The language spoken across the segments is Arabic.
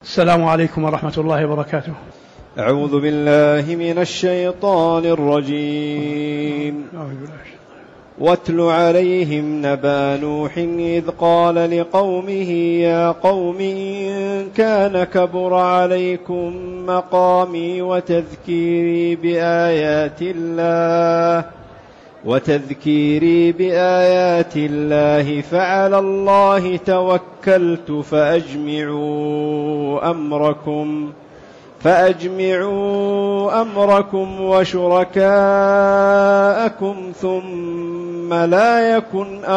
السلام عليكم ورحمة الله وبركاته. أعوذ بالله من الشيطان الرجيم. واتل عليهم نبأ نوح إذ قال لقومه يا قوم إن كان كبر عليكم مقامي وتذكيري بآيات الله فعلى الله توكلت فأجمعوا أمركم وشركاءكم ثم لا يكن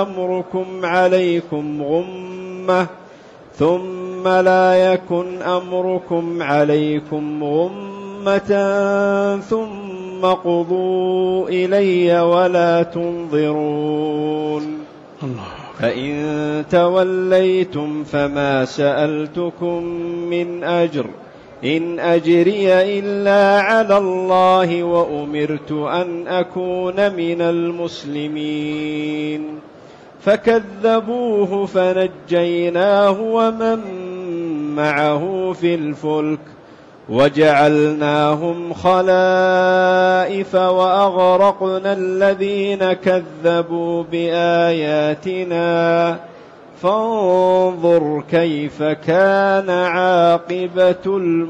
أمركم عليكم غمة ثم قضوا إلي ولا تنظرون. فإن توليتم فما سألتكم من أجر إن أجري إلا على الله وأمرت أن أكون من المسلمين. فكذبوه فنجيناه ومن معه في الفلك وجعلناهم خلائف وأغرقنا الذين كذبوا بآياتنا فانظر كيف كان عاقبة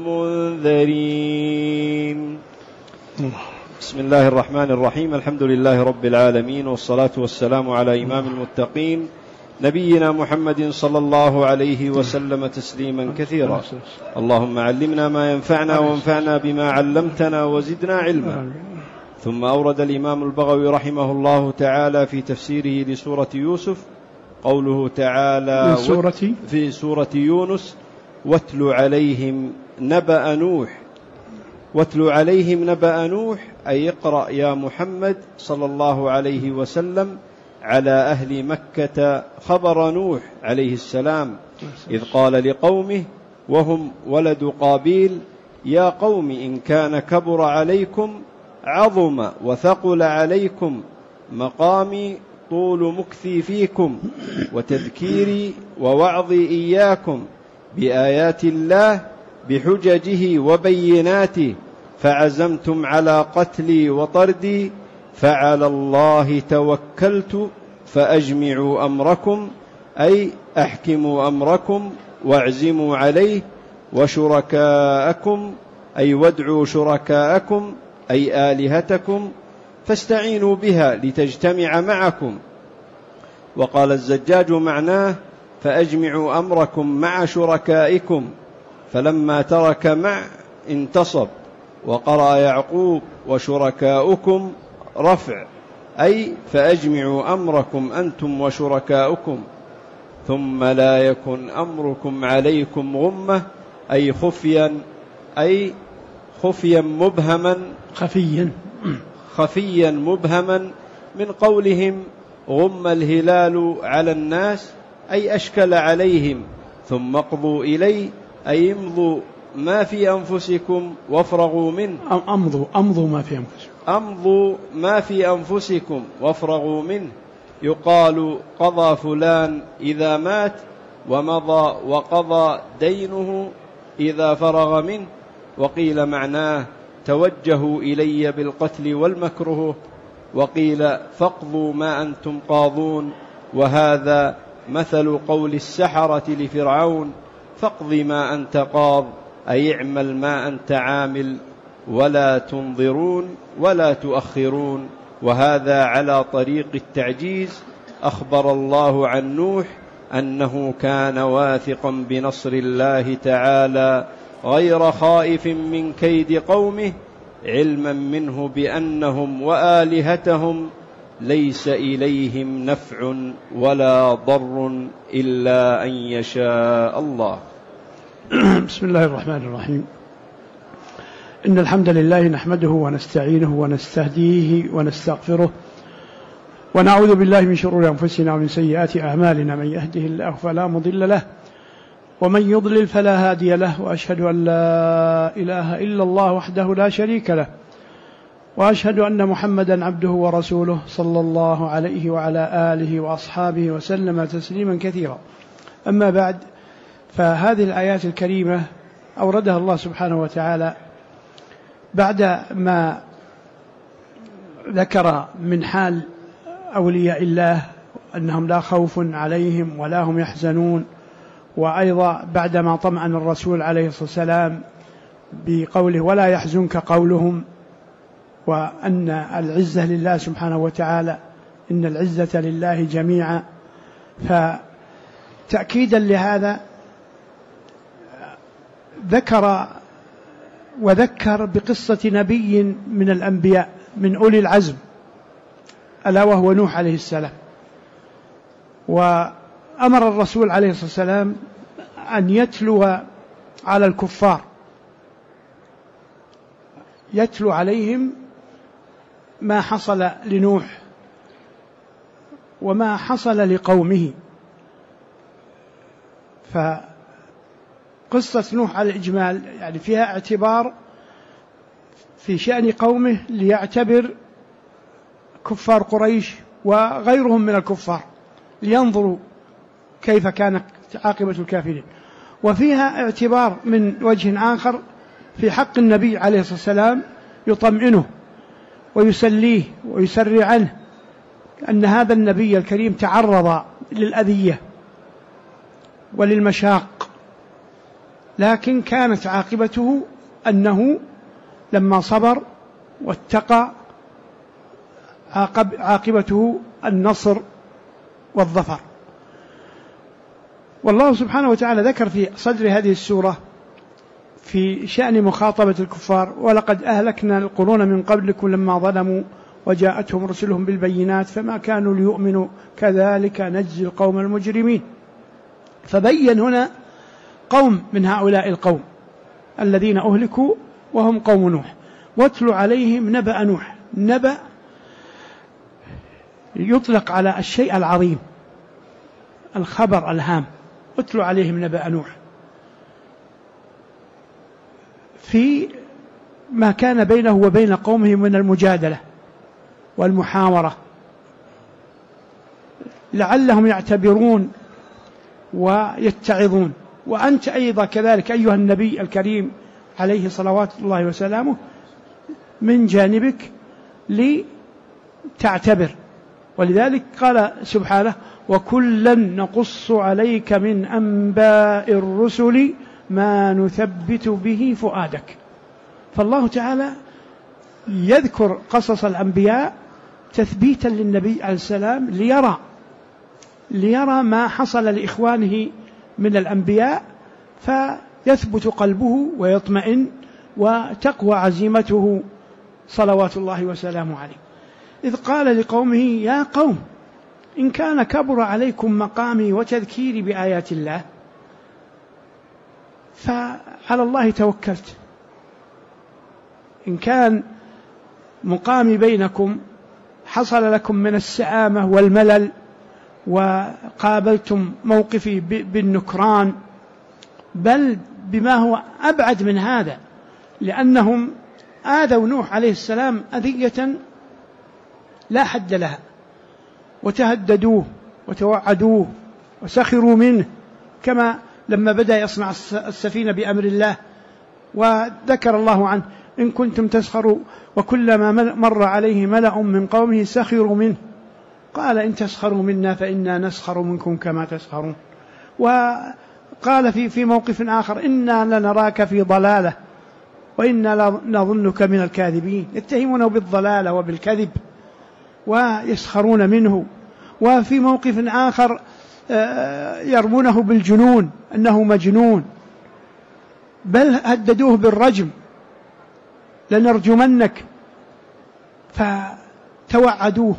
المنذرين. بسم الله الرحمن الرحيم. الحمد لله رب العالمين، والصلاة والسلام على إمام المتقين نبينا محمد صلى الله عليه وسلم تسليما كثيرا. اللهم علمنا ما ينفعنا وانفعنا بما علمتنا وزدنا علما. ثم أورد الإمام البغوي رحمه الله تعالى في تفسيره لسورة يوسف قوله تعالى في سورة يونس واتل عليهم نبأ نبأ نوح أي اقرأ يا محمد صلى الله عليه وسلم على أهل مكة خبر نوح عليه السلام إذ قال لقومه وهم ولد قابيل يا قوم إن كان كبر عليكم عظم وثقل عليكم مقامي طول مكثي فيكم وتذكيري ووعظي إياكم بآيات الله بحججه وبيناته فعزمتم على قتلي وطردي فعلى الله توكلت فأجمعوا أمركم أي أحكموا أمركم واعزموا عليه وشركاءكم أي وادعوا شركاءكم أي آلهتكم فاستعينوا بها لتجتمع معكم. وقال الزجاج معناه فأجمعوا أمركم مع شركائكم فلما ترك مع انتصب. وقرأ يعقوب وشركاؤكم رفع أي فأجمعوا أمركم أنتم وشركاؤكم ثم لا يكن أمركم عليكم غمة أي خفيا مبهما من قولهم غم الهلال على الناس أي أشكل عليهم. ثم اقضوا إلي أي امضوا ما في أنفسكم وافرغوا منه أمضوا ما في أنفسكم وافرغوا منه. يقال قضى فلان إذا مات ومضى وقضى دينه إذا فرغ منه. وقيل معناه توجهوا إلي بالقتل والمكروه. وقيل فاقضوا ما أنتم قاضون. وهذا مثل قول السحرة لفرعون فاقض ما أنت قاض أي اعمل ما أنت عامل ولا تنظرون ولا تؤخرون. وهذا على طريق التعجيز. أخبر الله عن نوح أنه كان واثقا بنصر الله تعالى غير خائف من كيد قومه علما منه بأنهم وآلهتهم ليس إليهم نفع ولا ضر إلا أن يشاء الله. بسم الله الرحمن الرحيم. إن الحمد لله نحمده ونستعينه ونستهديه ونستغفره ونعوذ بالله من شرور أنفسنا ومن سيئات أعمالنا. من يهده الله فلا مضل له ومن يضلل فلا هادي له. وأشهد أن لا إله إلا الله وحده لا شريك له وأشهد أن محمدا عبده ورسوله صلى الله عليه وعلى آله وأصحابه وسلم تسليما كثيرا. أما بعد، فهذه الآيات الكريمة أوردها الله سبحانه وتعالى بعد ما ذكر من حال أولياء الله أنهم لا خوف عليهم ولا هم يحزنون، وأيضا بعدما طمأن الرسول عليه الصلاة والسلام بقوله ولا يحزنك قولهم، وأن العزة لله سبحانه وتعالى، إن العزة لله جميعا. فتأكيدا لهذا وذكر بقصة نبي من الأنبياء من أولي العزم، ألا وهو نوح عليه السلام. وأمر الرسول عليه الصلاة والسلام أن يتلو على الكفار، يتلو عليهم ما حصل لنوح وما حصل لقومه. فقصة نوح على الإجمال يعني فيها اعتبار في شأن قومه، ليعتبر كفار قريش وغيرهم من الكفار لينظروا كيف كانت عاقبة الكافرين. وفيها اعتبار من وجه آخر في حق النبي عليه الصلاة والسلام، يطمئنه ويسليه ويسري عنه أن هذا النبي الكريم تعرض للأذية وللمشاق، لكن كانت عاقبته أنه لما صبر واتقى عاقبته النصر والظفر. والله سبحانه وتعالى ذكر في صدر هذه السورة في شأن مخاطبة الكفار ولقد أهلكنا القرون من قبلكم لما ظلموا وجاءتهم رسلهم بالبينات فما كانوا ليؤمنوا كذلك نجزي القوم المجرمين. فبين هنا قوم من هؤلاء القوم الذين أهلكوا وهم قوم نوح. واتل عليهم نبأ نوح. نبأ يطلق على الشيء العظيم، الخبر الهام. اتل عليهم نبأ نوح في ما كان بينه وبين قومه من المجادلة والمحاورة، لعلهم يعتبرون ويتعظون. وأنت أيضا كذلك أيها النبي الكريم عليه صلوات الله وسلامه من جانبك لتعتبر. ولذلك قال سبحانه وكلا نقص عليك من أنباء الرسل ما نثبت به فؤادك. فالله تعالى يذكر قصص الأنبياء تثبيتا للنبي عليه السلام ليرى ما حصل لإخوانه من الأنبياء، فيثبت قلبه ويطمئن وتقوى عزيمته صلوات الله وسلامه عليه. إذ قال لقومه يا قوم إن كان كبر عليكم مقامي وتذكيري بآيات الله فعلى الله توكلت. إن كان مقامي بينكم حصل لكم من السآمة والملل وقابلتم موقفي بالنكران، بل بما هو أبعد من هذا، لأنهم آذوا نوح عليه السلام أذية لا حد لها، وتهددوه وتوعدوه وسخروا منه، كما لما بدأ يصنع السفينة بأمر الله وذكر الله عنه إن كنتم تسخروا وكلما مر عليه ملأ من قومه سخروا منه قال إن تسخروا منا فإنا نسخر منكم كما تسخرون. وقال في موقف آخر إنا لنراك في ضلالة وإنا لنظنك من الكاذبين. يتهمونه بالضلالة وبالكذب ويسخرون منه. وفي موقف آخر يرمونه بالجنون أنه مجنون، بل هددوه بالرجم لنرجمنك، فتوعدوه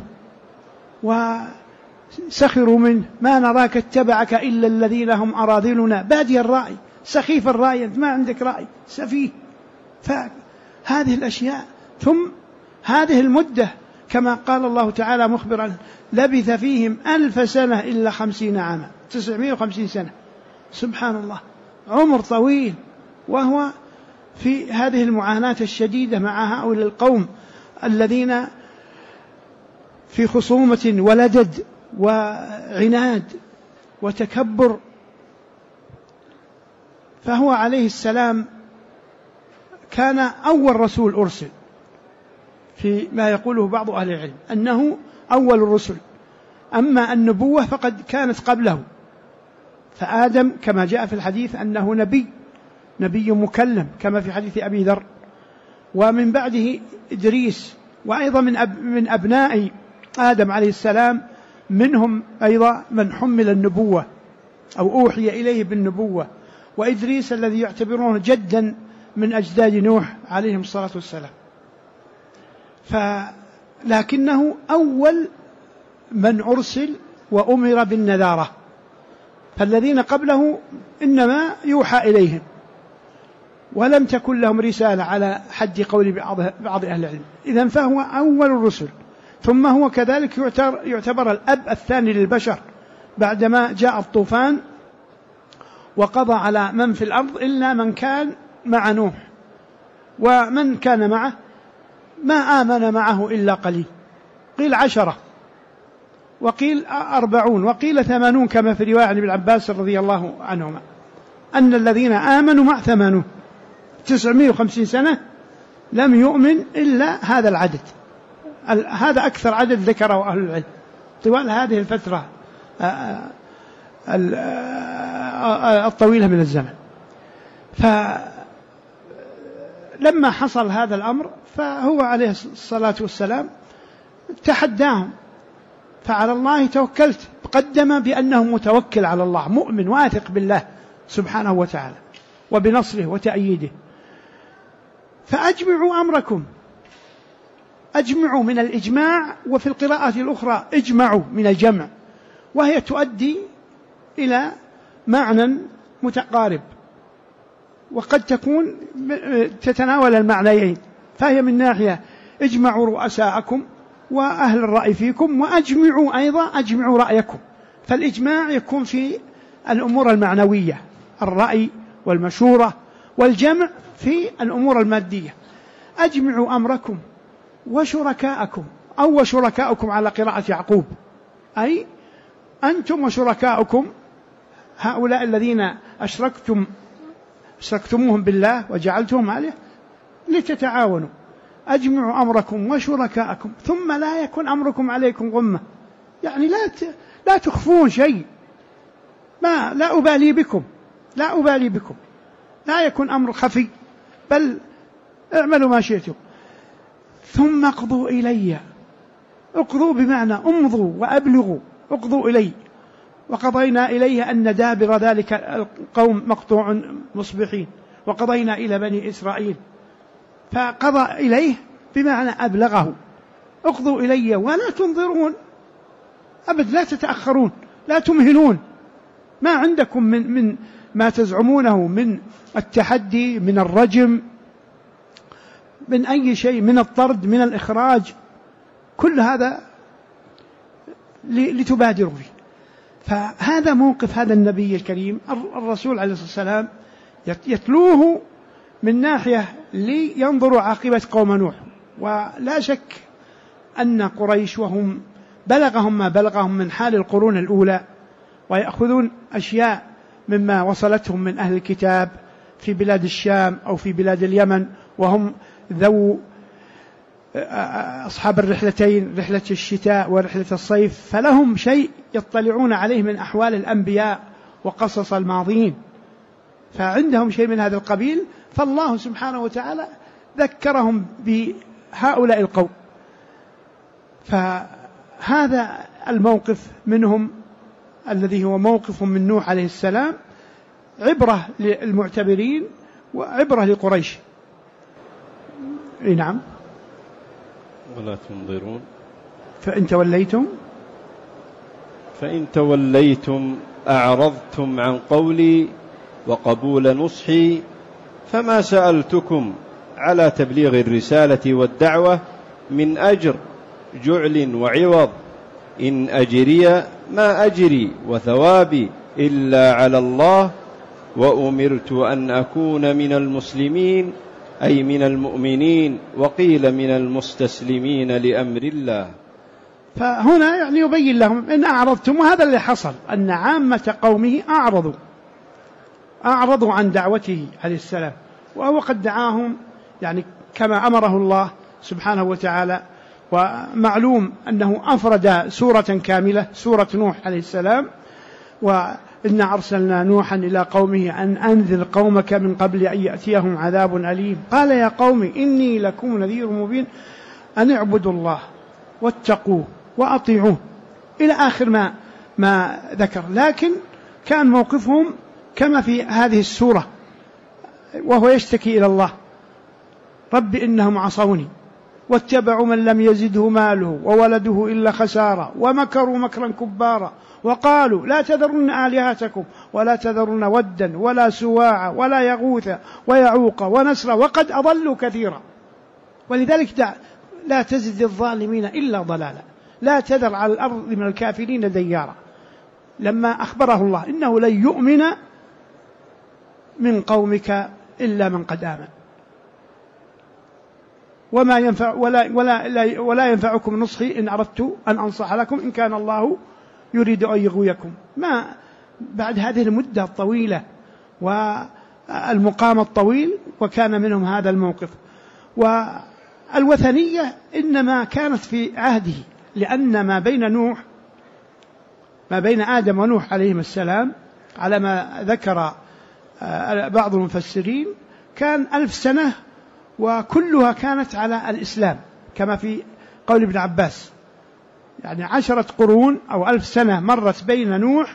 وسخروا منه ما نراك اتبعك إلا الذين هم أراذلنا بادي الرأي، سخيف الرأي، ما عندك رأي، سفيه. فهذه الأشياء. ثم هذه المدة كما قال الله تعالى مخبرا لبث فيهم 1000 سنة إلا 50 عاما، 950 سنة. سبحان الله، عمر طويل، وهو في هذه المعاناة الشديدة مع هؤلاء القوم الذين في خصومة ولدد وعناد وتكبر. فهو عليه السلام كان أول رسول أرسل، في ما يقوله بعض أهل العلم أنه أول الرسل، أما النبوة فقد كانت قبله، فآدم كما جاء في الحديث أنه نبي مكلم كما في حديث أبي ذر، ومن بعده إدريس، وأيضا من أبناء آدم عليه السلام منهم أيضا من حمل النبوة أو أوحي إليه بالنبوة، وإدريس الذي يعتبرونه جدا من أجداد نوح عليهم الصلاة والسلام. لكنه أول من أرسل وأمر بالنذارة، فالذين قبله إنما يوحى إليهم ولم تكن لهم رسالة على حد قول بعض أهل العلم. إذن فهو أول الرسل، ثم هو كذلك يعتبر الأب الثاني للبشر بعدما جاء الطوفان وقضى على من في الأرض إلا من كان مع نوح، ومن كان معه ما آمن معه إلا قليل، قيل 10 وقيل 40 وقيل 80 كما في رواية عن ابن عباس رضي الله عنهما أن الذين آمنوا مع 950 سنة لم يؤمن إلا هذا العدد. هذا أكثر عدد ذكره أهل العلم طوال هذه الفترة الطويلة من الزمن. فلما حصل هذا الأمر فهو عليه الصلاة والسلام تحداهم، فعلى الله توكلت، قدم بأنه متوكل على الله، مؤمن واثق بالله سبحانه وتعالى وبنصره وتأييده. فأجمعوا أمركم، أجمعوا من الإجماع، وفي القراءة الأخرى اجمعوا من الجمع، وهي تؤدي إلى معنى متقارب، وقد تكون تتناول المعنيين، فهي من ناحية اجمعوا رؤساءكم وأهل الرأي فيكم، وأجمعوا أيضا أجمعوا رأيكم. فالإجماع يكون في الأمور المعنوية، الرأي والمشورة، والجمع في الأمور المادية. أجمعوا أمركم وشركاءكم، أو وشركاءكم على قراءة يعقوب، أي أنتم وشركاءكم هؤلاء الذين أشركتموهم بالله وجعلتهم عليه لتتعاونوا. أجمعوا أمركم وشركاءكم ثم لا يكن أمركم عليكم غمة، يعني لا تخفون شيء، لا أبالي بكم، لا يكن أمر خفي، بل اعملوا ما شئتم. ثم اقضوا إلي، اقضوا بمعنى امضوا وأبلغوا، اقضوا إلي. وقضينا إليه أن دابر ذلك القوم مقطوع مصبحين، وقضينا إلى بني إسرائيل، فقضى إليه بمعنى أبلغه. اقضوا إلي ولا تنظرون أبد، لا تتأخرون، لا تمهلون. ما عندكم من ما تزعمونه من التحدي، من الرجم، من أي شيء، من الطرد، من الإخراج، كل هذا لتبادروا فيه. فهذا موقف هذا النبي الكريم الرسول عليه الصلاة والسلام، يتلوه من ناحية لينظروا عاقبة قوم نوح. ولا شك أن قريش وهم بلغهم ما بلغهم من حال القرون الأولى، ويأخذون أشياء مما وصلتهم من أهل الكتاب في بلاد الشام أو في بلاد اليمن، وهم ذو أصحاب الرحلتين، رحلة الشتاء ورحلة الصيف، فلهم شيء يطلعون عليه من أحوال الأنبياء وقصص الماضين، فعندهم شيء من هذا القبيل. فالله سبحانه وتعالى ذكرهم بهؤلاء القوم. فهذا الموقف منهم الذي هو موقف من نوح عليه السلام عبرة للمعتبرين وعبرة لقريش. نعم. ولا تنظرون فإن توليتم أعرضتم عن قولي وقبول نصحي، فما سألتكم على تبليغ الرسالة والدعوة من أجر جعل وعوض، إن أجري ما أجري وثوابي إلا على الله، وأمرت أن أكون من المسلمين، أي من المؤمنين، وقيل من المستسلمين لأمر الله. فهنا يعني يبين لهم إن أعرضتم، وهذا اللي حصل، أن عامة قومه أعرضوا عن دعوته عليه السلام، وهو قد دعاهم يعني كما أمره الله سبحانه وتعالى. ومعلوم أنه أفرد سورة كاملة، سورة نوح عليه السلام، وإنا أرسلنا نوحا إلى قومه أن أنذر قومك من قبل أن يأتيهم عذاب أليم قال يا قوم إني لكم نذير مبين أن اعبدوا الله واتقوه وأطيعوه إلى آخر ما ذكر. لكن كان موقفهم كما في هذه السورة، وهو يشتكي إلى الله: رب إنهم عصوني واتبعوا من لم يزده ماله وولده إلا خسارة ومكروا مكرا كبارا وقالوا لا تذرن آلهتكم ولا تذرن ودا ولا سواعا ولا يغوث ويعوق ونسرا وقد أضلوا كثيرا. ولذلك لا تزد الظالمين إلا ضلالا، لا تذر على الأرض من الكافرين ديارا، لما أخبره الله إنه لن يؤمن من قومك إلا من قد آمن وما ينفع ولا ينفعكم نصحي إن أردت أن أنصح لكم إن كان الله يريد أن يغويكم. ما بعد هذه المدة الطويلة والمقام الطويل وكان منهم هذا الموقف. والوثنية إنما كانت في عهده، لأن ما بين آدم ونوح عليهم السلام على ما ذكر بعض المفسرين كان 1000 سنة، وكلها كانت على الإسلام كما في قول ابن عباس، يعني 10 قرون أو 1000 سنة مرت بين نوح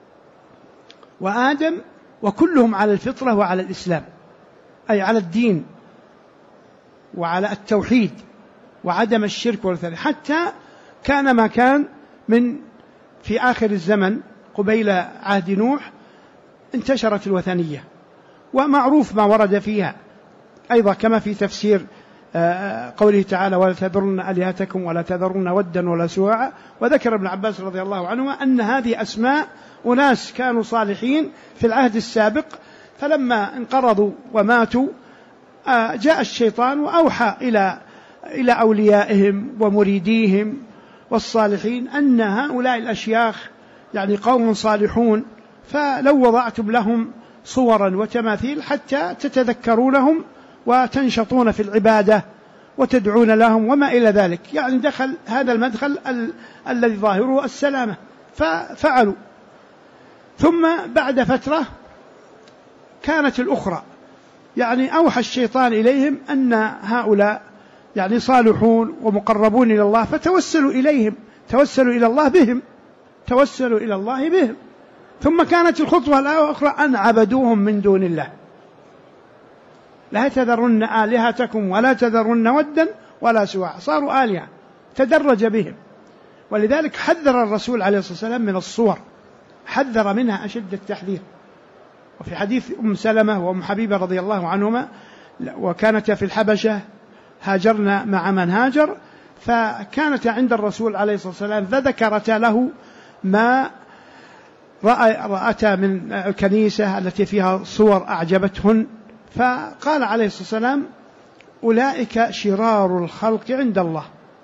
وآدم وكلهم على الفطرة وعلى الإسلام، أي على الدين وعلى التوحيد وعدم الشرك والوثن، حتى كان ما كان في آخر الزمن قبيل عهد نوح انتشرت الوثنية، ومعروف ما ورد فيها أيضا كما في تفسير قوله تعالى ولا تذرن آلهتكم ولا تذرن ودا ولا سواعا. وذكر ابن عباس رضي الله عنهما أن هذه أسماء أناس كانوا صالحين في العهد السابق، فلما انقرضوا وماتوا جاء الشيطان وأوحى إلى أوليائهم ومريديهم والصالحين أن هؤلاء الأشياخ يعني قوم صالحون، فلو وضعتم لهم صورا وتماثيل حتى تتذكرونهم وتنشطون في العبادة وتدعون لهم وما إلى ذلك. يعني دخل هذا المدخل الذي ظاهره السلامة، ففعلوا. ثم بعد فترة كانت الأخرى، يعني أوحى الشيطان إليهم أن هؤلاء يعني صالحون ومقربون إلى الله، فتوسلوا إليهم، توسلوا إلى الله بهم. ثم كانت الخطوة الأخرى أن عبدوهم من دون الله، لا تذرن آلهتكم ولا تذرن ودا ولا سواعا، صاروا آلهة، تدرج بهم. ولذلك حذر الرسول عليه الصلاة والسلام من الصور، حذر منها أشد التحذير. وفي حديث أم سلمة وأم حبيبة رضي الله عنهما، وكانت في الحبشة، هاجرنا مع من هاجر، فكانت عند الرسول عليه الصلاة والسلام فذكرتا له ما رأتا من الكنيسة التي فيها صور أعجبتهن، فقال عليه الصلاة والسلام أولئك شرار الخلق عند الله،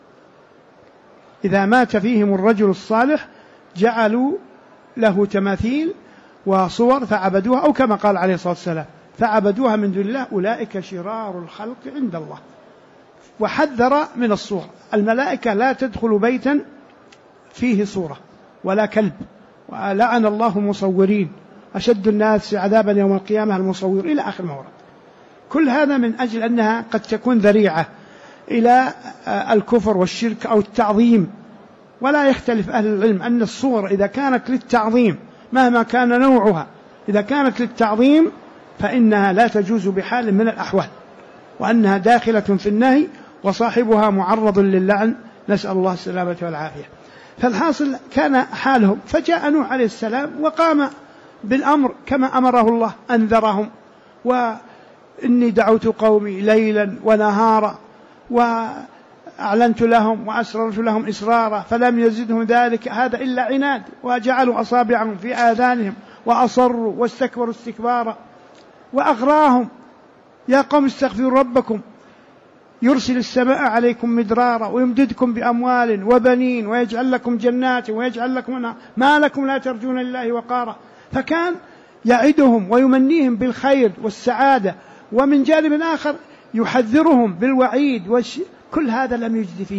إذا مات فيهم الرجل الصالح جعلوا له تماثيل وصور فعبدوها، أو كما قال عليه الصلاة والسلام فعبدوها من دون الله، أولئك شرار الخلق عند الله. وحذر من الصور، الملائكة لا تدخل بيتا فيه صورة ولا كلب، ولعن الله المصورين، أشد الناس عذابا يوم القيامة المصور، إلى آخر ما ورد. كل هذا من أجل أنها قد تكون ذريعة إلى الكفر والشرك أو التعظيم. ولا يختلف أهل العلم أن الصور إذا كانت للتعظيم مهما كان نوعها، إذا كانت للتعظيم فإنها لا تجوز بحال من الأحوال، وأنها داخلة في النهي وصاحبها معرض للعن، نسأل الله السلامة والعافية. فالحاصل كان حالهم، فجاء نوح عليه السلام وقام بالأمر كما أمره الله، أنذرهم وإني دعوت قومي ليلا ونهارا وأعلنت لهم وأسررت لهم إسرارا فلم يزدهم ذلك هذا إلا عناد، وجعلوا أصابعهم في آذانهم وأصروا واستكبروا استكبارا وأغراهم. يا قوم استغفروا ربكم يرسل السماء عليكم مدرارا ويمددكم بأموال وبنين ويجعل لكم جنات ويجعل لكم ما لكم لا ترجون لله وقارا. فكان يعدهم ويمنيهم بالخير والسعادة، ومن جانب آخر يحذرهم بالوعيد كل هذا لم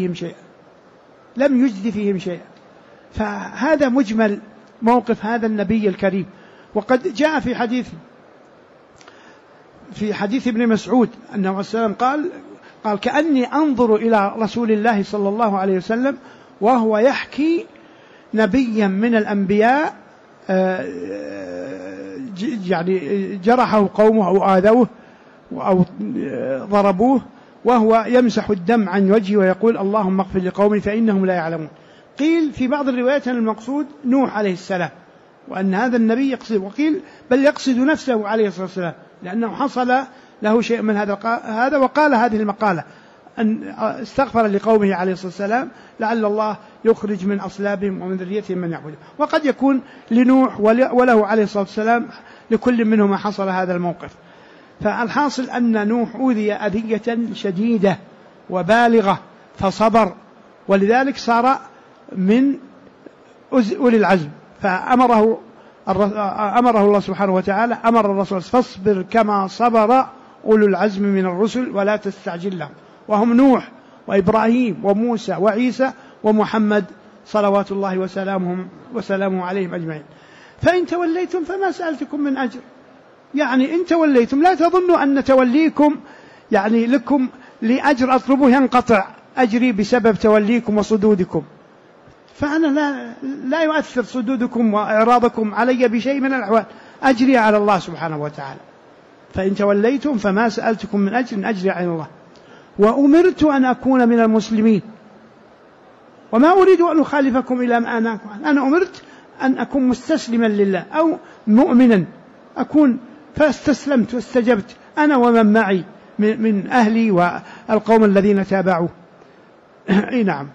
يجد فيهم شيئا. فهذا مجمل موقف هذا النبي الكريم. وقد جاء في حديث ابن مسعود أنه السلام قال كأني أنظر إلى رسول الله صلى الله عليه وسلم وهو يحكي نبيا من الأنبياء يعني جرحه قومه أو آذوه أو ضربوه، وهو يمسح الدم عن وجهه ويقول اللهم اغفر لقومي فإنهم لا يعلمون. قيل في بعض الروايات أن المقصود نوح عليه السلام، وأن هذا النبي يقصد، وقيل بل يقصد نفسه عليه الصلاة والسلام، لأنه حصل له شيء من هذا وقال هذه المقالة أن استغفر لقومه عليه الصلاة والسلام لعل الله يخرج من أصلابهم ومن ذريتهم من يعبدون. وقد يكون لنوح وله عليه الصلاة والسلام لكل منهما حصل هذا الموقف. فالحاصل أن نوح أوذي أذية شديدة وبالغة فصبر، ولذلك صار من أولي العزم. فأمره الله سبحانه وتعالى، أمر الرسول فاصبر كما صبر أولو العزم من الرسل ولا تستعجل لهم، وهم نوح وإبراهيم وموسى وعيسى ومحمد صلوات الله وسلامه عليهم أجمعين. فإن توليتم فما سألتكم من أجر، يعني إن توليتم لا تظنوا أن توليكم يعني لكم لأجر أطلبه ينقطع أجري بسبب توليكم وصدودكم، فأنا لا يؤثر صدودكم وإعراضكم علي بشيء من الأحوال، أجري على الله سبحانه وتعالى. فإن توليتم فما سألتكم من أجر أجري على الله، وأمرت أن أكون من المسلمين وما أريد أن أخالفكم إلى ما أنهاكم عنه. أنا أمرت أن أكون مستسلما لله أو مؤمنا أكون، فاستسلمت واستجبت أنا ومن معي من أهلي والقوم الذين تابعوه. نعم.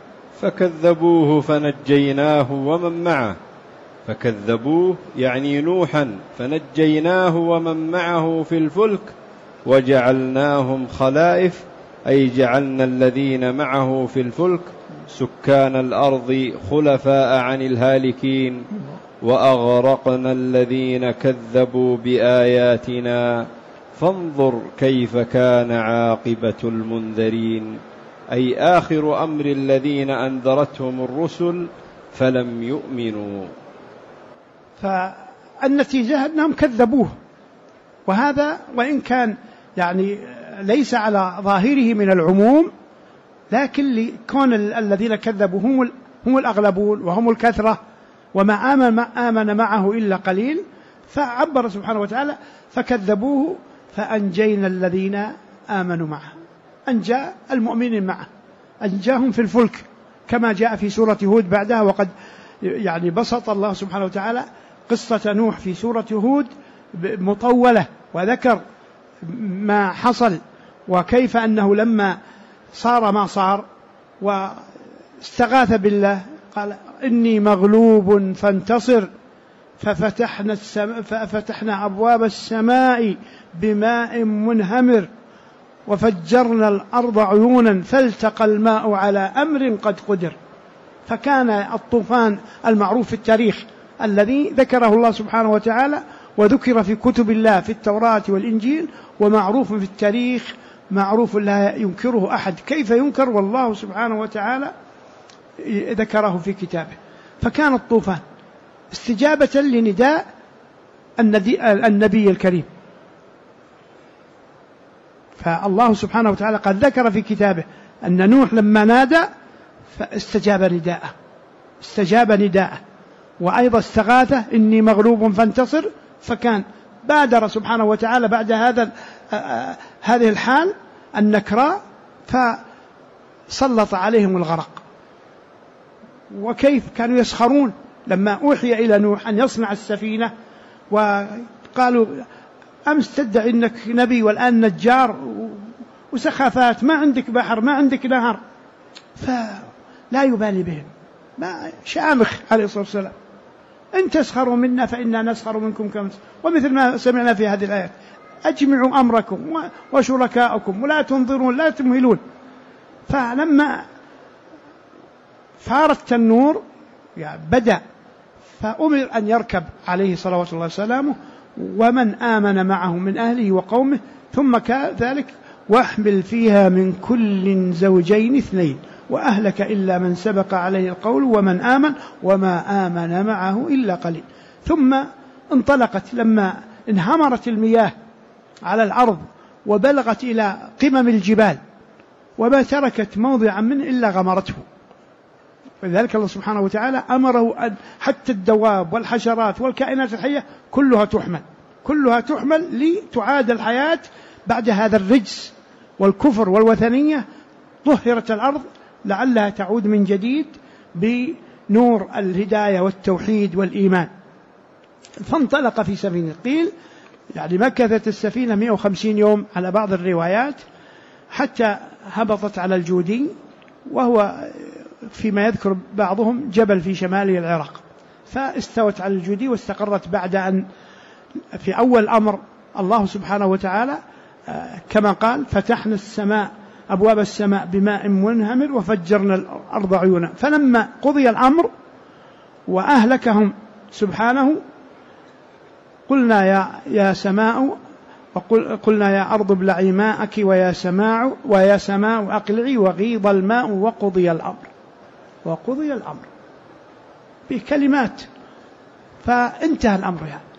فكذبوه فنجيناه ومن معه، فكذبوه يعني نوحا، فنجيناه ومن معه في الفلك وجعلناهم خلائف، أي جعلنا الذين معه في الفلك سكان الأرض خلفاء عن الهالكين، وأغرقنا الذين كذبوا بآياتنا فانظر كيف كان عاقبة المنذرين، أي آخر أمر الذين أنذرتهم الرسل فلم يؤمنوا. فالنتيجة أنهم كذبوه، وهذا وإن كان يعني ليس على ظاهره من العموم، لكن لكون الذين كذبوا هم الأغلبون وهم الكثرة، وما آمن معه إلا قليل، فعبر سبحانه وتعالى فكذبوه فأنجينا الذين آمنوا معه، أنجى المؤمنين معه، أنجاهم في الفلك كما جاء في سورة هود بعدها. وقد يعني بسط الله سبحانه وتعالى قصة نوح في سورة هود مطولة، وذكر ما حصل وكيف أنه لما صار ما صار واستغاث بالله قال إني مغلوب فانتصر، ففتحنا أبواب السماء بماء منهمر وفجرنا الأرض عيونا فالتقى الماء على أمر قد قدر. فكان الطوفان المعروف في التاريخ الذي ذكره الله سبحانه وتعالى وذكر في كتب الله في التوراة والإنجيل، ومعروف في التاريخ، معروف لا ينكره أحد، كيف ينكر والله سبحانه وتعالى ذكره في كتابه. فكان الطوفان استجابة لنداء النبي الكريم، فالله سبحانه وتعالى قد ذكر في كتابه أن نوح لما نادى فاستجاب نداءه، وأيضا استغاثه إني مغلوب فانتصر، فكان بادر سبحانه وتعالى بعد هذه الحال النكراء فسلط عليهم الغرق. وكيف كانوا يسخرون لما أوحي إلى نوح أن يصنع السفينة، وقالوا أمس تدعي إنك نبي والآن نجار وسخافات، ما عندك بحر ما عندك نهر، فلا يبالي بهم، ما شامخ عليه الصلاة والسلام، إن تسخروا منا فإنا نسخر منكم كما. ومثل ما سمعنا في هذه الآيات أجمعوا أمركم وشركاءكم ولا تنظرون لا تمهلون. فلما فار التنور يعني بدأ، فأمر أن يركب عليه صلوات الله وسلامه ومن آمن معه من أهله وقومه، ثم كذلك واحمل فيها من كل زوجين 2 وأهلك إلا من سبق عليه القول ومن آمن وما آمن معه إلا قليل. ثم انطلقت لما انهمرت المياه على الأرض وبلغت إلى قمم الجبال وما تركت موضعا منه إلا غمرته. ولذلك الله سبحانه وتعالى أمره أن حتى الدواب والحشرات والكائنات الحية كلها تحمل لتعاد الحياة بعد هذا الرجس والكفر والوثنية. طهرت الأرض لعلها تعود من جديد بنور الهداية والتوحيد والإيمان. فانطلق في سفينة، قيل يعني مكثت السفينة 150 يوم على بعض الروايات، حتى هبطت على الجودي، وهو فيما يذكر بعضهم جبل في شمال العراق، فاستوت على الجودي واستقرت بعد أن في أول أمر الله سبحانه وتعالى كما قال فتحنا السماء أبواب السماء بماء منهمر وفجرنا الأرض عيونا. فلما قضي الأمر وأهلكهم سبحانه قلنا يا سماء قلنا يا أرض ابلعي ماءك ويا سماء أقلعي وغيض الماء وقضي الأمر بكلمات، فانتهى الأمر يعني.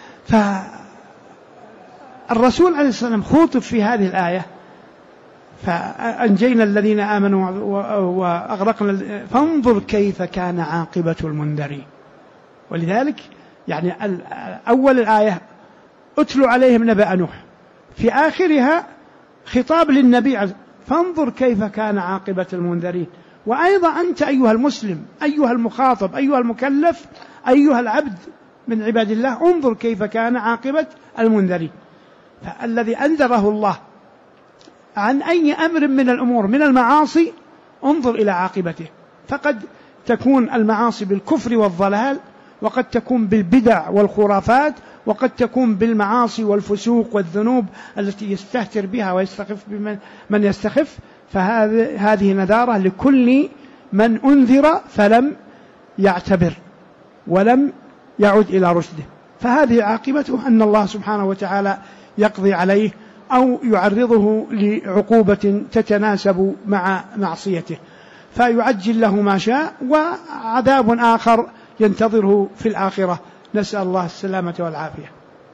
فالرسول عليه الصلاة والسلام خوطب في هذه الآية فأنجينا الذين آمنوا وأغرقنا، فانظر كيف كان عاقبة المنذرين. ولذلك يعني أول الآية أتل عليهم نبأ نوح، في آخرها خطاب للنبي فانظر كيف كان عاقبة المنذرين. وأيضا أنت أيها المسلم أيها المخاطب أيها المكلف أيها العبد من عباد الله، انظر كيف كان عاقبة المنذرين. فالذي أنذره الله عن أي أمر من الأمور من المعاصي انظر إلى عاقبته، فقد تكون المعاصي بالكفر والضلال، وقد تكون بالبدع والخرافات، وقد تكون بالمعاصي والفسوق والذنوب التي يستهتر بها ويستخف بمن يستخف. فهذه نذارة لكل من أنذر فلم يعتبر ولم يعد إلى رشده. فهذه عاقبته أن الله سبحانه وتعالى يقضي عليه أو يعرضه لعقوبة تتناسب مع معصيته، فيعجل له ما شاء، وعذاب آخر ينتظره في الآخرة. نسأل الله السلامة والعافية.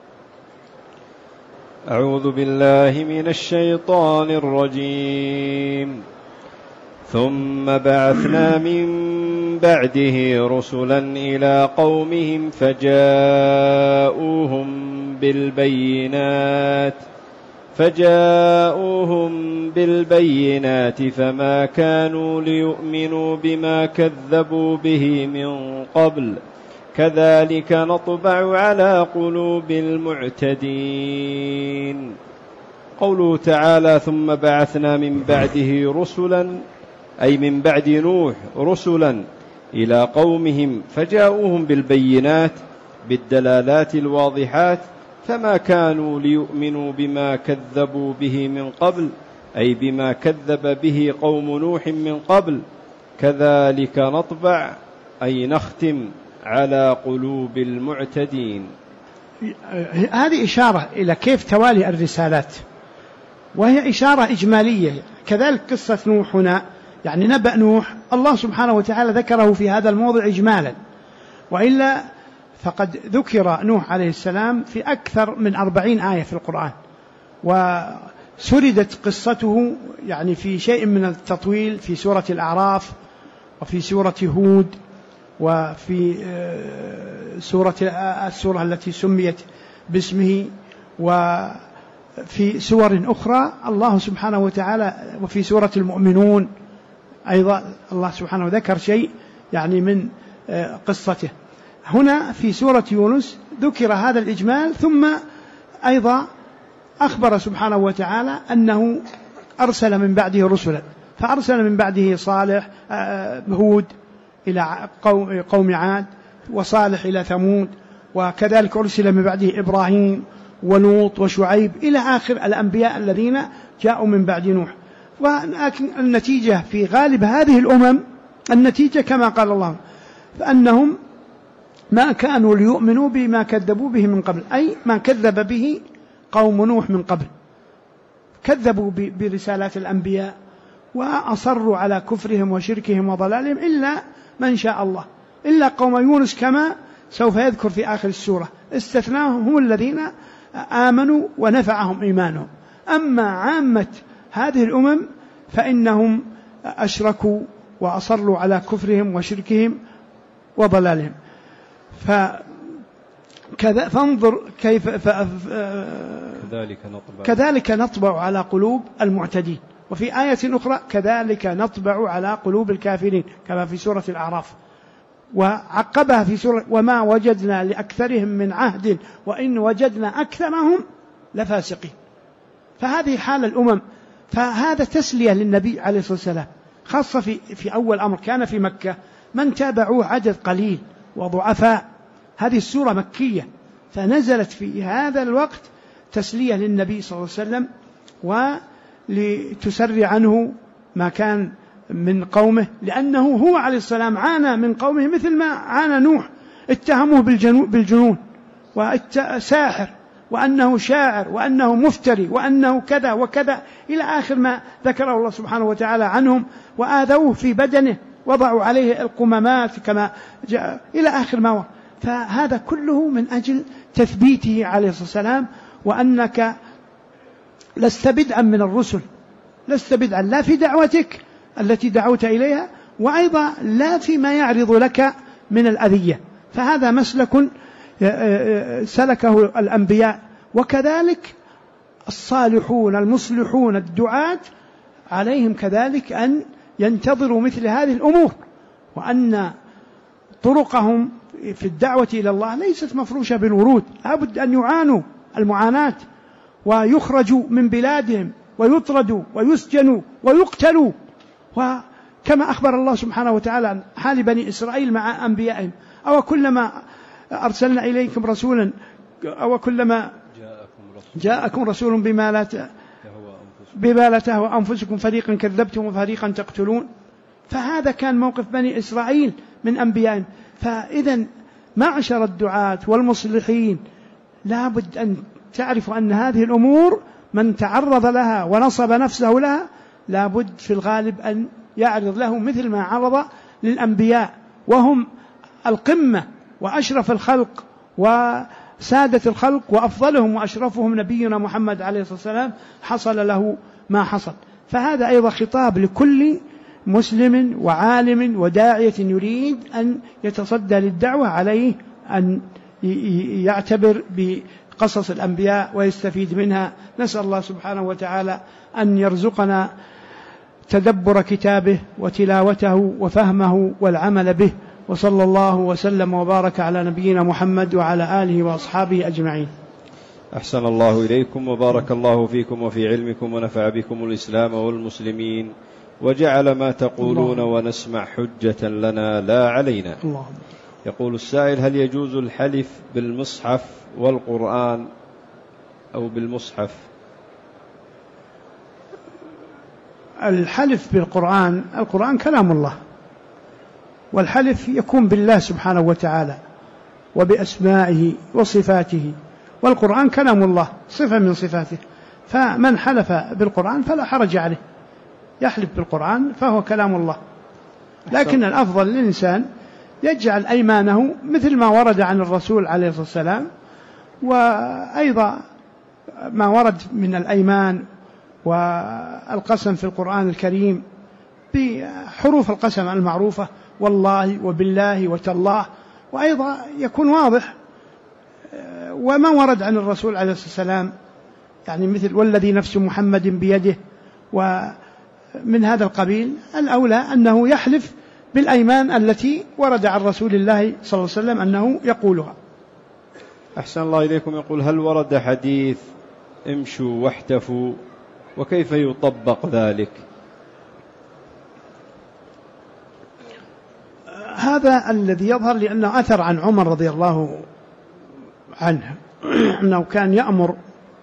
أعوذ بالله من الشيطان الرجيم. ثم بعثنا من بعده رسلا إلى قومهم فجاءوهم بالبينات فما كانوا ليؤمنوا بما كذبوا به من قبل كذلك نطبع على قلوب المعتدين. قوله تعالى ثم بعثنا من بعده رسلا، أي من بعد نوح رسلا إلى قومهم فجاءوهم بالبينات بالدلالات الواضحات فما كانوا ليؤمنوا بما كذبوا به من قبل، أي بما كذب به قوم نوح من قبل. كذلك نطبع أي نختم على قلوب المعتدين. هذه إشارة إلى كيف توالي الرسالات، وهي إشارة إجمالية. كذلك قصة نوح هنا يعني نبأ نوح الله سبحانه وتعالى ذكره في هذا الموضع إجمالا، وإلا فقد ذكر نوح عليه السلام في أكثر من 40 آية في القرآن، وسردت قصته يعني في شيء من التطويل في سورة الأعراف وفي سورة هود وفي السورة التي سميت باسمه، وفي سور أخرى الله سبحانه وتعالى، وفي سورة المؤمنون أيضا الله سبحانه ذكر شيء يعني من قصته. هنا في سورة يونس ذكر هذا الإجمال، ثم أيضا أخبر سبحانه وتعالى أنه أرسل من بعده رسلا، فأرسل من بعده صالح هود إلى قوم عاد، وصالح إلى ثمود، وكذلك أرسل من بعده إبراهيم ولوط وشعيب إلى آخر الأنبياء الذين جاءوا من بعد نوح. ولكن النتيجة في غالب هذه الأمم النتيجة كما قال الله فأنهم ما كانوا ليؤمنوا بما كذبوا به من قبل، أي ما كذب به قوم نوح من قبل. كذبوا برسالات الأنبياء وأصروا على كفرهم وشركهم وضلالهم إلا من شاء الله، إلا قوم يونس كما سوف يذكر في آخر السورة، استثناهم هم الذين آمنوا ونفعهم إيمانهم. أما عامة هذه الأمم فإنهم أشركوا وأصروا على كفرهم وشركهم وضلالهم. فانظر كيف كذلك نطبع على قلوب المعتدين. وفي آية أخرى كذلك نطبع على قلوب الكافرين كما في سورة الأعراف، وعقبها في سورة وما وجدنا لأكثرهم من عهد وإن وجدنا أكثرهم لفاسقين. فهذه حال الأمم. فهذا تسلية للنبي عليه الصلاة والسلام، خاصة في أول أمر كان في مكة من تابعوه عدد قليل وضعفاء. هذه السورة مكية فنزلت في هذا الوقت تسلية للنبي صلى الله عليه وسلم ولتسري عنه ما كان من قومه، لأنه هو عليه السلام عانى من قومه مثل ما عانى نوح، اتهموه بالجنون وساحر وأنه شاعر وأنه مفتري وأنه كذا وكذا إلى آخر ما ذكره الله سبحانه وتعالى عنهم، وآذوه في بدنه وضعوا عليه القمامات كما جاء إلى آخر ما هو. فهذا كله من أجل تثبيته عليه الصلاة والسلام، وأنك لست بدعا من الرسل، لست بدعا لا في دعوتك التي دعوت إليها، وأيضا لا فيما يعرض لك من الأذية. فهذا مسلك سلكه الأنبياء، وكذلك الصالحون المصلحون الدعاة عليهم كذلك أن ينتظروا مثل هذه الأمور، وأن طرقهم في الدعوة إلى الله ليست مفروشة بالورود، لابد أن يعانوا المعاناة ويخرجوا من بلادهم ويطردوا ويسجنوا ويقتلوا. وكما أخبر الله سبحانه وتعالى عن حال بني إسرائيل مع أنبيائهم: أو كلما أرسلنا إليكم رسولا أو كلما جاءكم رسول بما لا تهوى أنفسكم فريقا كذبتم وفريقا تقتلون. فهذا كان موقف بني إسرائيل من أنبيائهم. فإذا معشر الدعاة والمصلحين لابد أن تعرفوا أن هذه الأمور من تعرض لها ونصب نفسه لها لابد في الغالب أن يعرض له مثل ما عرض للأنبياء، وهم القمة وأشرف الخلق وسادة الخلق، وأفضلهم وأشرفهم نبينا محمد عليه الصلاة والسلام حصل له ما حصل. فهذا أيضا خطاب لكل مسلم وعالم وداعية يريد أن يتصدى للدعوة، عليه أن يعتبر بقصص الأنبياء ويستفيد منها. نسأل الله سبحانه وتعالى أن يرزقنا تدبر كتابه وتلاوته وفهمه والعمل به، وصلى الله وسلم وبارك على نبينا محمد وعلى آله وأصحابه أجمعين. أحسن الله إليكم وبارك الله فيكم وفي علمكم ونفع بكم الإسلام والمسلمين، وجعل ما تقولون ونسمع حجة لنا لا علينا. اللهم. يقول السائل: هل يجوز الحلف بالمصحف والقرآن أو بالمصحف؟ الحلف بالقرآن، القرآن كلام الله، والحلف يكون بالله سبحانه وتعالى وبأسمائه وصفاته، والقرآن كلام الله صفة من صفاته، فمن حلف بالقرآن فلا حرج عليه، يحلف بالقرآن فهو كلام الله. لكن الأفضل للإنسان يجعل أيمانه مثل ما ورد عن الرسول عليه الصلاة والسلام، وأيضا ما ورد من الأيمان والقسم في القرآن الكريم بحروف القسم المعروفة: والله وبالله وتالله، وأيضا يكون واضح وما ورد عن الرسول عليه الصلاة والسلام، يعني مثل والذي نفس محمد بيده، ومن هذا القبيل. الأولى أنه يحلف بالأيمان التي ورد عن رسول الله صلى الله عليه وسلم أنه يقولها. أحسن الله إليكم. يقول: هل ورد حديث امشوا واحتفوا، وكيف يطبق ذلك؟ هذا الذي يظهر لأنه أثر عن عمر رضي الله عنه أنه كان يأمر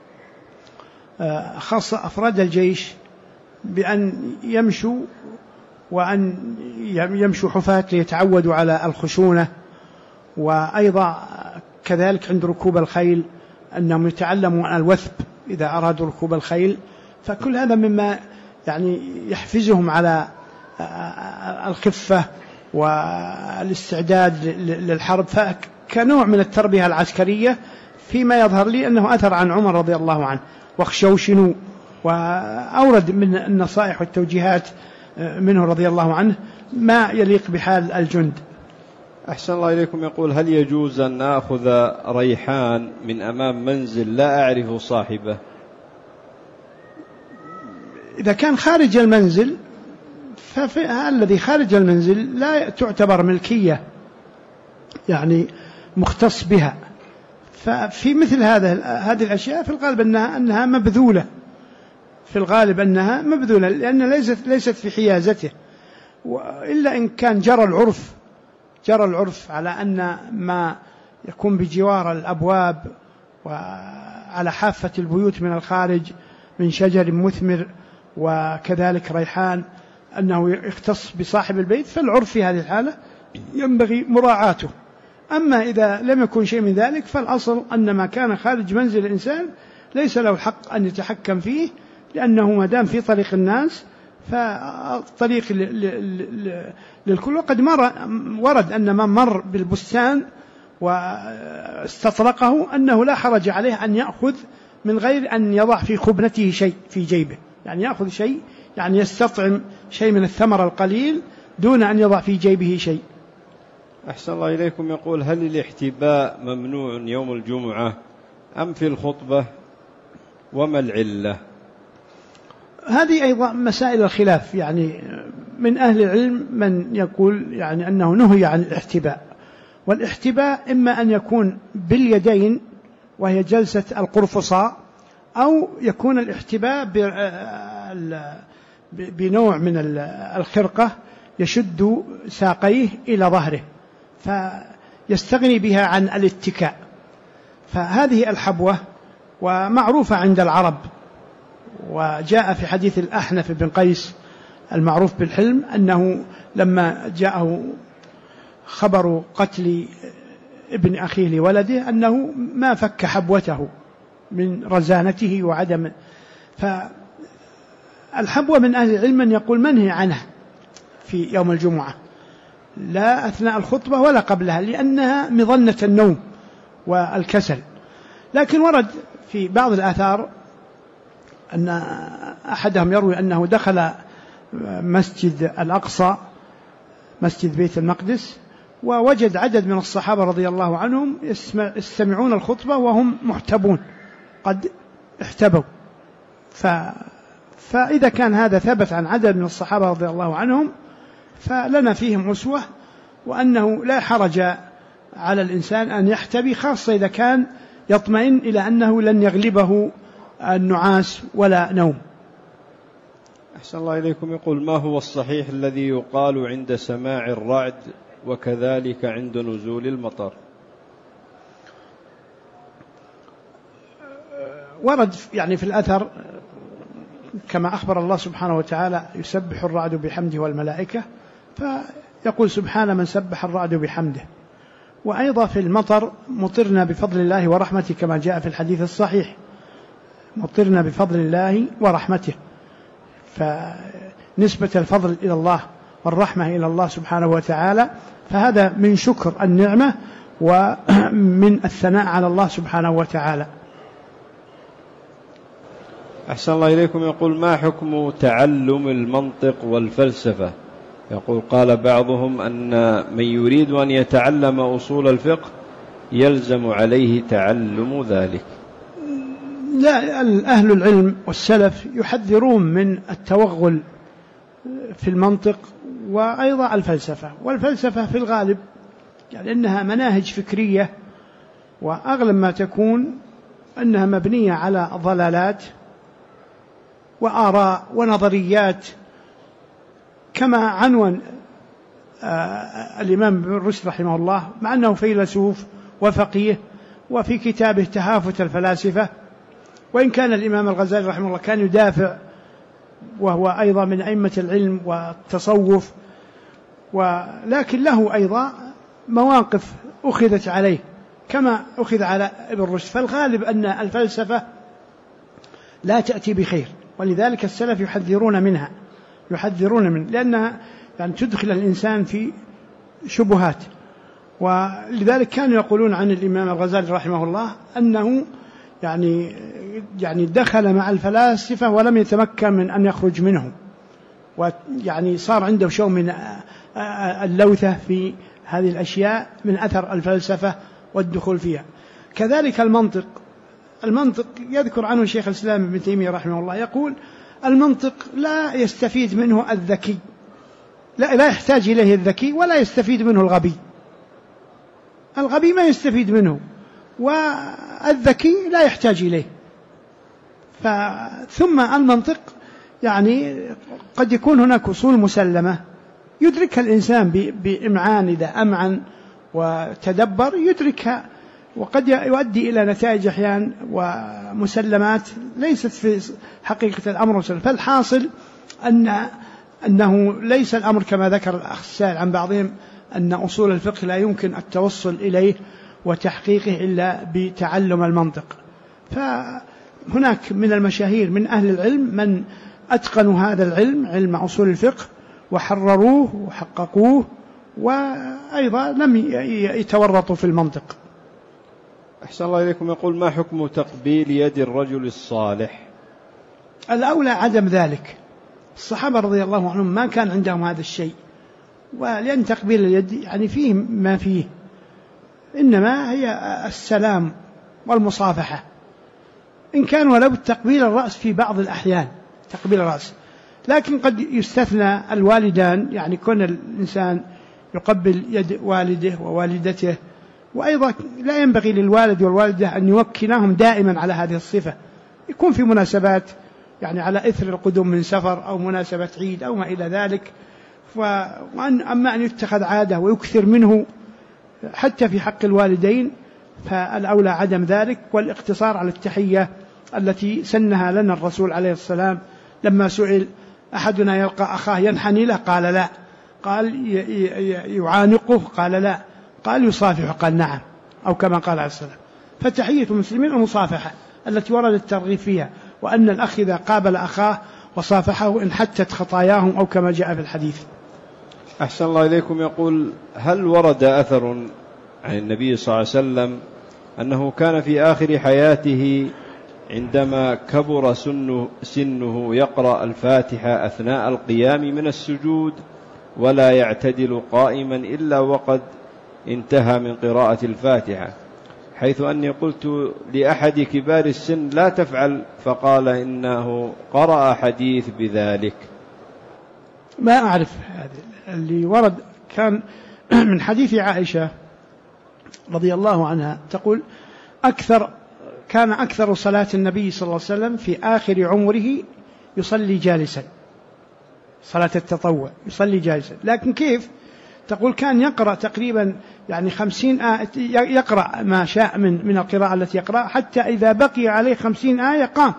خاصة أفراد الجيش بأن يمشوا، وأن يمشوا حفاة ليتعودوا على الخشونة، وأيضا كذلك عند ركوب الخيل أنهم يتعلموا عن الوثب إذا أرادوا ركوب الخيل، فكل هذا مما يعني يحفزهم على الخفة والاستعداد للحرب، فكنوع من التربية العسكرية. فيما يظهر لي أنه أثر عن عمر رضي الله عنه، واخشوشنوا، وأورد من النصائح والتوجيهات منه رضي الله عنه ما يليق بحال الجند. أحسن الله إليكم. يقول: هل يجوز أن نأخذ ريحان من أمام منزل لا أعرف صاحبه؟ إذا كان خارج المنزل، فالذي خارج المنزل لا تعتبر ملكية يعني مختص بها. ففي مثل هذه الأشياء في الغالب أنها مبذولة، في الغالب أنها مبذولة، لأن ليست في حيازته، إلا إن كان جرى العرف على أن ما يكون بجوار الأبواب وعلى حافة البيوت من الخارج من شجر مثمر وكذلك ريحان أنه يختص بصاحب البيت، فالعرف في هذه الحالة ينبغي مراعاته. أما إذا لم يكن شيء من ذلك، فالأصل أن ما كان خارج منزل الإنسان ليس له الحق أن يتحكم فيه، لأنه ما دام في طريق الناس فالطريق للكل. وقد ورد أن من مر بالبستان واستطرقه أنه لا حرج عليه أن يأخذ من غير أن يضع في خبنته شيء في جيبه، يعني يأخذ شيء، يعني يستطعم شيء من الثمر القليل دون أن يضع في جيبه شيء. أحسن الله إليكم. يقول: هل الاحتباء ممنوع يوم الجمعة أم في الخطبة، وما العلة؟ هذه أيضا مسائل الخلاف، يعني من أهل العلم من يقول يعني أنه نهي عن الاحتباء، والاحتباء إما أن يكون باليدين وهي جلسة القرفصاء، أو يكون الاحتباء بنوع من الخرقة يشد ساقيه إلى ظهره فيستغني بها عن الاتكاء. فهذه الحبوة ومعروفة عند العرب، وجاء في حديث الأحنف بن قيس المعروف بالحلم أنه لما جاءه خبر قتل ابن أخيه لولده أنه ما فك حبوته من رزانته وعدم. فالحبوة من أهل العلم من يقول منهي عنها في يوم الجمعة، لا أثناء الخطبة ولا قبلها، لأنها مظنة النوم والكسل. لكن ورد في بعض الآثار أن أحدهم يروي أنه دخل مسجد الأقصى، مسجد بيت المقدس، ووجد عدد من الصحابة رضي الله عنهم يستمعون الخطبة وهم محتبون، قد احتبوا. فإذا كان هذا ثبت عن عدد من الصحابة رضي الله عنهم فلنا فيهم أسوة، وأنه لا حرج على الإنسان أن يحتبي، خاصة إذا كان يطمئن إلى أنه لن يغلبه النعاس ولا نوم. أحسن الله إليكم. يقول: ما هو الصحيح الذي يقال عند سماع الرعد وكذلك عند نزول المطر؟ ورد يعني في الأثر كما أخبر الله سبحانه وتعالى: يسبح الرعد بحمده والملائكة، فيقول سبحان من سبح الرعد بحمده. وأيضا في المطر: مطرنا بفضل الله ورحمته، كما جاء في الحديث الصحيح: مطرنا بفضل الله ورحمته. فنسبة الفضل إلى الله والرحمة إلى الله سبحانه وتعالى، فهذا من شكر النعمة ومن الثناء على الله سبحانه وتعالى. أحسن الله إليكم. يقول: ما حكم تعلم المنطق والفلسفة؟ يقول: قال بعضهم أن من يريد أن يتعلم أصول الفقه يلزم عليه تعلم ذلك. لا، أهل العلم والسلف يحذرون من التوغل في المنطق وأيضا الفلسفة. والفلسفة في الغالب يعني أنها مناهج فكرية، وأغلب ما تكون أنها مبنية على ضلالات وآراء ونظريات، كما عنون الإمام ابن رشد رحمه الله، مع أنه فيلسوف وفقيه، وفي كتابه تهافت الفلاسفة، وإن كان الإمام الغزالي رحمه الله كان يدافع، وهو أيضا من أئمة العلم والتصوف، ولكن له أيضا مواقف أخذت عليه كما أخذ على ابن رشد. فالغالب أن الفلسفة لا تأتي بخير، ولذلك السلف يحذرون منها لأنها يعني تدخل الإنسان في شبهات. ولذلك كانوا يقولون عن الإمام الغزالي رحمه الله أنه يعني دخل مع الفلاسفة ولم يتمكن من أن يخرج منهم، ويعني صار عنده شيء من اللوثة في هذه الأشياء من أثر الفلسفة والدخول فيها. كذلك المنطق يذكر عنه شيخ الإسلام ابن تيمية رحمه الله، يقول المنطق لا يستفيد منه الذكي، لا يحتاج إليه الذكي، ولا يستفيد منه الغبي ما يستفيد منه، والذكي لا يحتاج إليه. ثم المنطق يعني قد يكون هناك أصول مسلمة يدركها الإنسان بإمعان، إذا أمعن وتدبر يدركها، وقد يؤدي إلى نتائج أحيان ومسلمات ليست في حقيقة الأمر مسلم. فالحاصل أنه ليس الأمر كما ذكر الأخ السائل عن بعضهم أن أصول الفقه لا يمكن التوصل إليه وتحقيقه إلا بتعلم المنطق. فهناك من المشاهير من أهل العلم من أتقنوا هذا العلم، علم أصول الفقه، وحرروه وحققوه، وأيضا لم يتورطوا في المنطق. أحسن الله إليكم. يقول: ما حكم تقبيل يد الرجل الصالح؟ الأولى عدم ذلك. الصحابة رضي الله عنهم ما كان عندهم هذا الشيء، ولأن تقبيل اليد يعني فيه ما فيه، إنما هي السلام والمصافحة، إن كان ولو تقبيل الرأس في بعض الأحيان، تقبيل الرأس. لكن قد يستثنى الوالدان، يعني كون الإنسان يقبل يد والده ووالدته. وأيضا لا ينبغي للوالد والوالدة أن يوكلهم دائما على هذه الصفة، يكون في مناسبات يعني على إثر القدوم من سفر أو مناسبة عيد أو ما إلى ذلك. أما أن يتخذ عادة ويكثر منه حتى في حق الوالدين فالأولى عدم ذلك، والاقتصار على التحية التي سنها لنا الرسول عليه السلام. لما سئل: أحدنا يلقى أخاه ينحني له؟ قال لا. قال: يعانقه؟ قال لا. قال: يصافحه؟ قال نعم، أو كما قال عليه السلام. فتحية المسلمين المصافحة التي ورد الترغيب فيها، وأن الأخ إذا قابل أخاه وصافحه انحتت خطاياهم، أو كما جاء في الحديث. أحسن الله إليكم. يقول: هل ورد أثر عن النبي صلى الله عليه وسلم أنه كان في آخر حياته عندما كبر سنه يقرأ الفاتحة أثناء القيام من السجود ولا يعتدل قائما إلا وقد انتهى من قراءة الفاتحة، حيث أني قلت لأحد كبار السن لا تفعل، فقال إنه قرأ حديث بذلك؟ ما أعرف هذا اللي ورد. كان من حديث عائشة رضي الله عنها تقول: كان أكثر صلاة النبي صلى الله عليه وسلم في آخر عمره يصلي جالسا، صلاة التطوع يصلي جالسا. لكن كيف؟ تقول: كان يقرأ تقريبا يعني 50 آية، يقرأ ما شاء من القراءة التي يقرأ، حتى إذا بقي عليه 50 آية قام.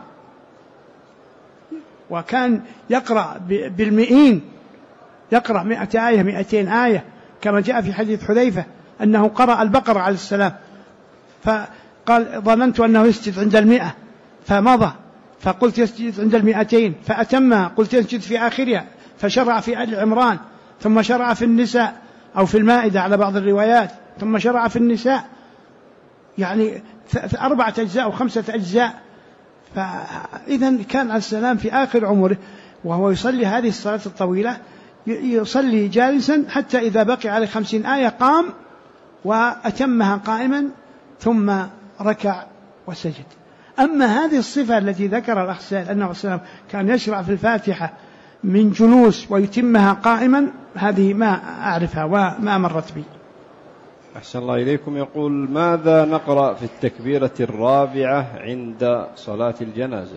وكان يقرأ بالمئين، يقرأ 100 آية 200 آية، كما جاء في حديث حذيفة أنه قرأ البقرة عليه السلام، فقال: ظننت أنه يسجد عند 100، فمضى، فقلت يسجد عند 200، فأتمها، قلت يسجد في آخرها، فشرع في آل عمران، ثم شرع في النساء أو في المائدة على بعض الروايات، ثم شرع في النساء، يعني 4 أجزاء أو 5 أجزاء. فإذا كان عليه السلام في آخر عمره وهو يصلي هذه الصلاة الطويلة يصلي جالسا، حتى إذا بقي عليه 50 آية قام وأتمها قائما، ثم ركع وسجد. أما هذه الصفة التي ذكر الأخ سائل أنه عليه السلام كان يشرع في الفاتحة من جلوس ويتمها قائما، هذه ما أعرفها وما مرت بي. أحسن الله إليكم. يقول: ماذا نقرأ في التكبيرة الرابعة عند صلاة الجنازة؟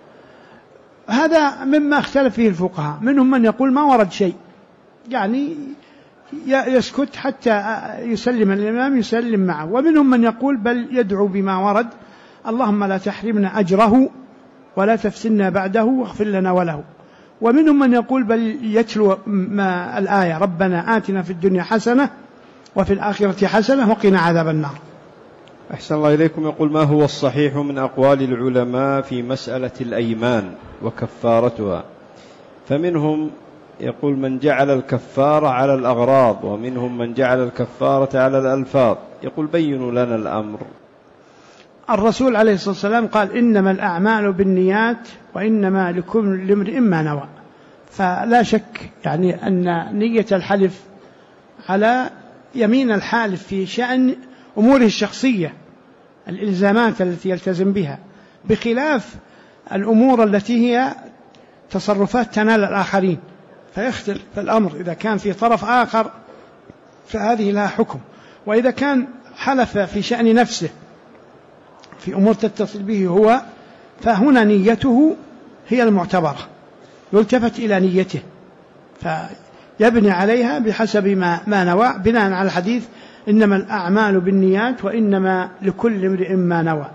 هذا مما اختلف فيه الفقهاء، منهم من يقول ما ورد شيء، يعني يسكت حتى يسلم الإمام يسلم معه، ومنهم من يقول بل يدعو بما ورد: اللهم لا تحرمنا أجره ولا تفتنا بعده واغفر لنا وله. ومنهم من يقول بل يتلو ما الآية: ربنا آتنا في الدنيا حسنة وفي الآخرة حسنة وقنا عذاب النار. أحسن الله إليكم. يقول: ما هو الصحيح من أقوال العلماء في مسألة الأيمان وكفارتها؟ فمنهم يقول من جعل الكفارة على الأغراض، ومنهم من جعل الكفارة على الألفاظ. يقول: بينوا لنا الأمر. الرسول عليه الصلاة والسلام قال: إنما الأعمال بالنيات وإنما لكل امرئ ما نوى. فلا شك يعني أن نية الحلف على يمين الحالف في شأن أموره الشخصية، الإلزامات التي يلتزم بها، بخلاف الأمور التي هي تصرفات تنال الآخرين، فيختلف الأمر. إذا كان في طرف آخر فهذه لها حكم، وإذا كان حلف في شأن نفسه في أمور تتصل به هو، فهنا نيته هي المعتبرة، يلتفت إلى نيته فيبني عليها بحسب ما نوى، بناء على الحديث: إنما الأعمال بالنيات وإنما لكل امرئ ما نوى.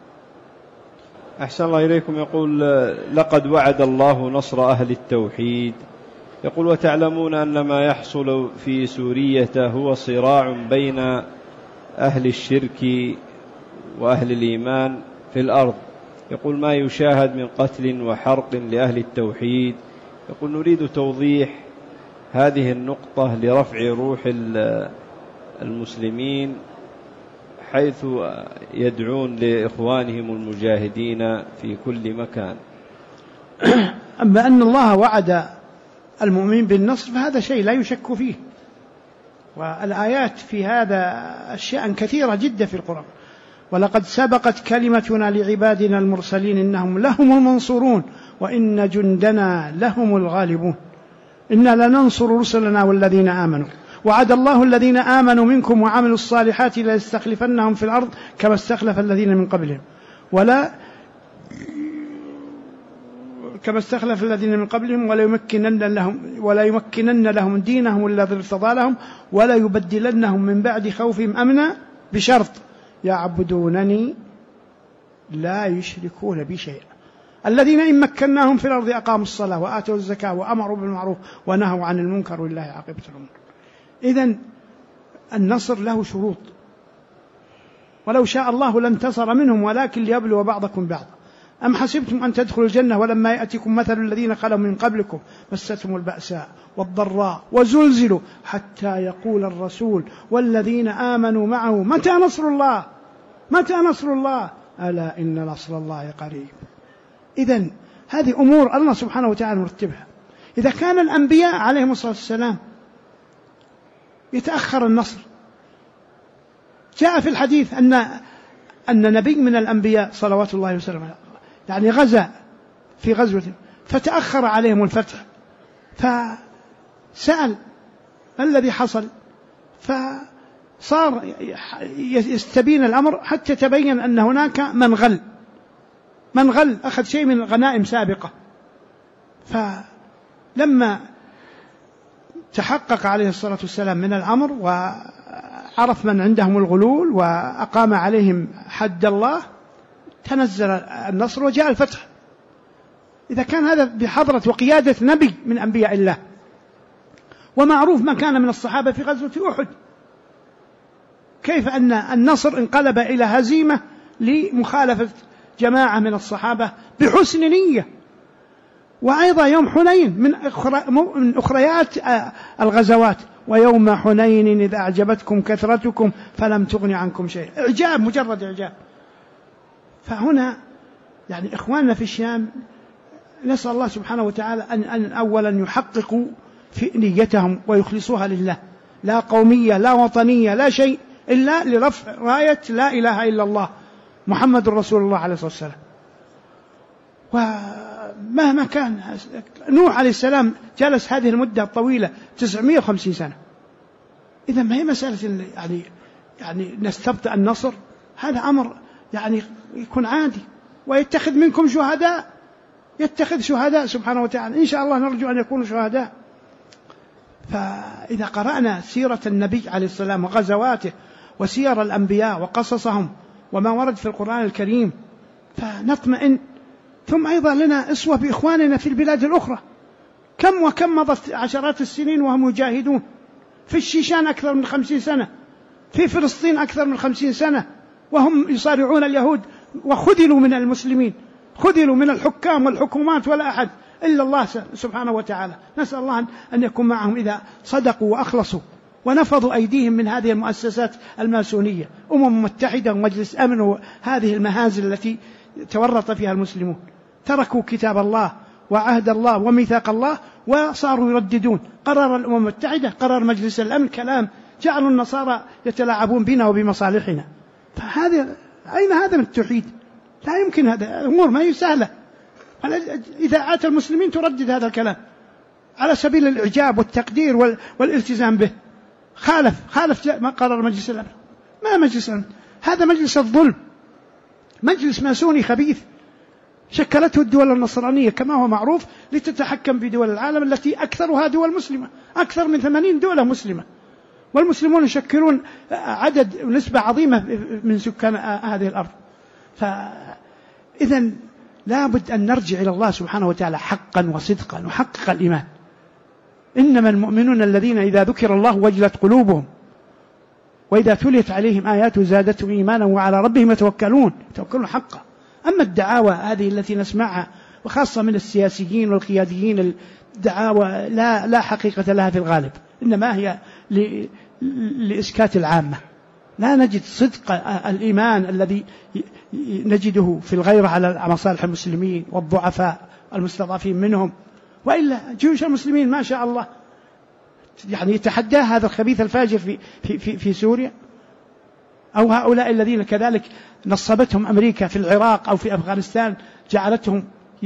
أحسن الله إليكم. يقول: لقد وعد الله نصر أهل التوحيد. يقول: وتعلمون أن ما يحصل في سورية هو صراع بين أهل الشرك وأهل الإيمان في الأرض. يقول: ما يشاهد من قتل وحرق لأهل التوحيد. يقول: نريد توضيح هذه النقطة لرفع روح المسلمين حيث يدعون لإخوانهم المجاهدين في كل مكان. أما أن الله وعد المؤمنين بالنصر فهذا شيء لا يشك فيه، والآيات في هذا الشأن كثيرة جدا في القرآن: ولقد سبقت كلمتنا لعبادنا المرسلين إنهم لهم المنصورون وإن جندنا لهم الغالبون إنا لننصر رسلنا والذين آمنوا وعد الله الذين آمنوا منكم وعملوا الصالحات ليستخلفنهم في الأرض كما استخلف الذين من قبلهم ولا يمكنن لهم دينهم الذي ارتضى لهم ولا يبدلنهم من بعد خوفهم أمنا بشرط يعبدونني لا يشركون بي شيئا الذين إن مكناهم في الأرض أقاموا الصلاة وآتوا الزكاة وأمروا بالمعروف ونهوا عن المنكر ولله عاقبة الأمور. إذن النصر له شروط، ولو شاء الله لانتصر منهم ولكن ليبلو بعضكم بعضا. أم حسبتم أن تدخلوا الجنة ولما يأتكم مثل الذين خلوا من قبلكم مستهم البأساء والضراء وزلزلوا حتى يقول الرسول والذين آمنوا معه متى نصر الله ألا إن نصر الله قريب. إذن هذه أمور الله سبحانه وتعالى مرتبها. إذا كان الأنبياء عليهم الصلاة والسلام يتأخر النصر، جاء في الحديث أن نبي من الأنبياء صلوات الله وسلامه يعني غزا في غزوة فتأخر عليهم الفتح، فسأل ما الذي حصل، فصار يستبين الأمر حتى تبين أن هناك من غل أخذ شيء من الغنائم سابقة. فلما تحقق عليه الصلاة والسلام من الأمر وعرف من عندهم الغلول وأقام عليهم حد الله تنزل النصر وجاء الفتح. إذا كان هذا بحضرة وقيادة نبي من أنبياء الله، ومعروف ما كان من الصحابة في غزوة أحد، كيف أن النصر انقلب إلى هزيمة لمخالفة جماعة من الصحابة بحسن نية. وأيضا يوم حنين من أخريات الغزوات: ويوم حنين إذ أعجبتكم كثرتكم فلم تغن عنكم شيء. إعجاب، مجرد إعجاب. فهنا يعني إخواننا في الشام نسأل الله سبحانه وتعالى أن أولا يحققوا في نيتهم ويخلصوها لله، لا قومية لا وطنية لا شيء إلا لرفع راية لا إله إلا الله محمد رسول الله عليه الصلاة والسلام. ومهما كان نوح عليه السلام جلس هذه المدة الطويلة 950 سنة. إذا ما هي مسألة يعني نستبطئ النصر، هذا أمر يعني يكون عادي. ويتخذ منكم شهداء، يتخذ شهداء سبحانه وتعالى، إن شاء الله نرجو أن يكونوا شهداء. فإذا قرأنا سيرة النبي عليه السلام وغزواته وسير الأنبياء وقصصهم وما ورد في القرآن الكريم فنطمئن. ثم أيضا لنا أسوة بإخواننا في البلاد الأخرى، كم مضت عشرات السنين وهم يجاهدون في الشيشان أكثر من 50 سنة، في فلسطين أكثر من 50 سنة، وهم يصارعون اليهود وخذلوا من المسلمين، خذلوا من الحكام والحكومات ولا أحد إلا الله سبحانه وتعالى. نسأل الله أن يكون معهم إذا صدقوا وأخلصوا ونفضوا أيديهم من هذه المؤسسات الماسونية، متحدة ومجلس أمن وهذه المهازل التي تورط فيها المسلمون. تركوا كتاب الله وعهد الله وميثاق الله وصاروا يرددون قرار المتحدة، قرار مجلس الأمن، كلام جعلوا النصارى يتلاعبون بنا وبمصالحنا. فهذا أين هذا من التوحيد؟ لا يمكن، هذا أمور ما هي سهلة. إذاعات المسلمين تردد هذا الكلام على سبيل الإعجاب والتقدير والالتزام به. خالف ما قرر مجلس الأمن. ما مجلس الأمن، هذا مجلس الظلم، مجلس ماسوني خبيث شكلته الدول النصرانية كما هو معروف لتتحكم بدول العالم التي أكثرها دول مسلمة، أكثر من 80 دولة مسلمة، والمسلمون يشكلون عدد ونسبة عظيمة من سكان هذه الأرض. فإذن لابد أن نرجع إلى الله سبحانه وتعالى حقا وصدقا ونحقق الإيمان. إنما المؤمنون الذين إذا ذكر الله وجلت قلوبهم وإذا تليت عليهم آياته زادتهم إيمانا وعلى ربهم يتوكلون حقا. أما الدعاوى هذه التي نسمعها وخاصة من السياسيين والقياديين، الدعاوى لا حقيقة لها في الغالب، إنما هي لإسكات العامة. لا نجد صدق الإيمان الذي نجده في الغيرة على مصالح المسلمين والضعفاء المستضعفين منهم. وإلا جيوش المسلمين ما شاء الله يعني يتحداه هذا الخبيث الفاجر في سوريا، أو هؤلاء الذين كذلك نصبتهم أمريكا في العراق أو في أفغانستان، جعلتهم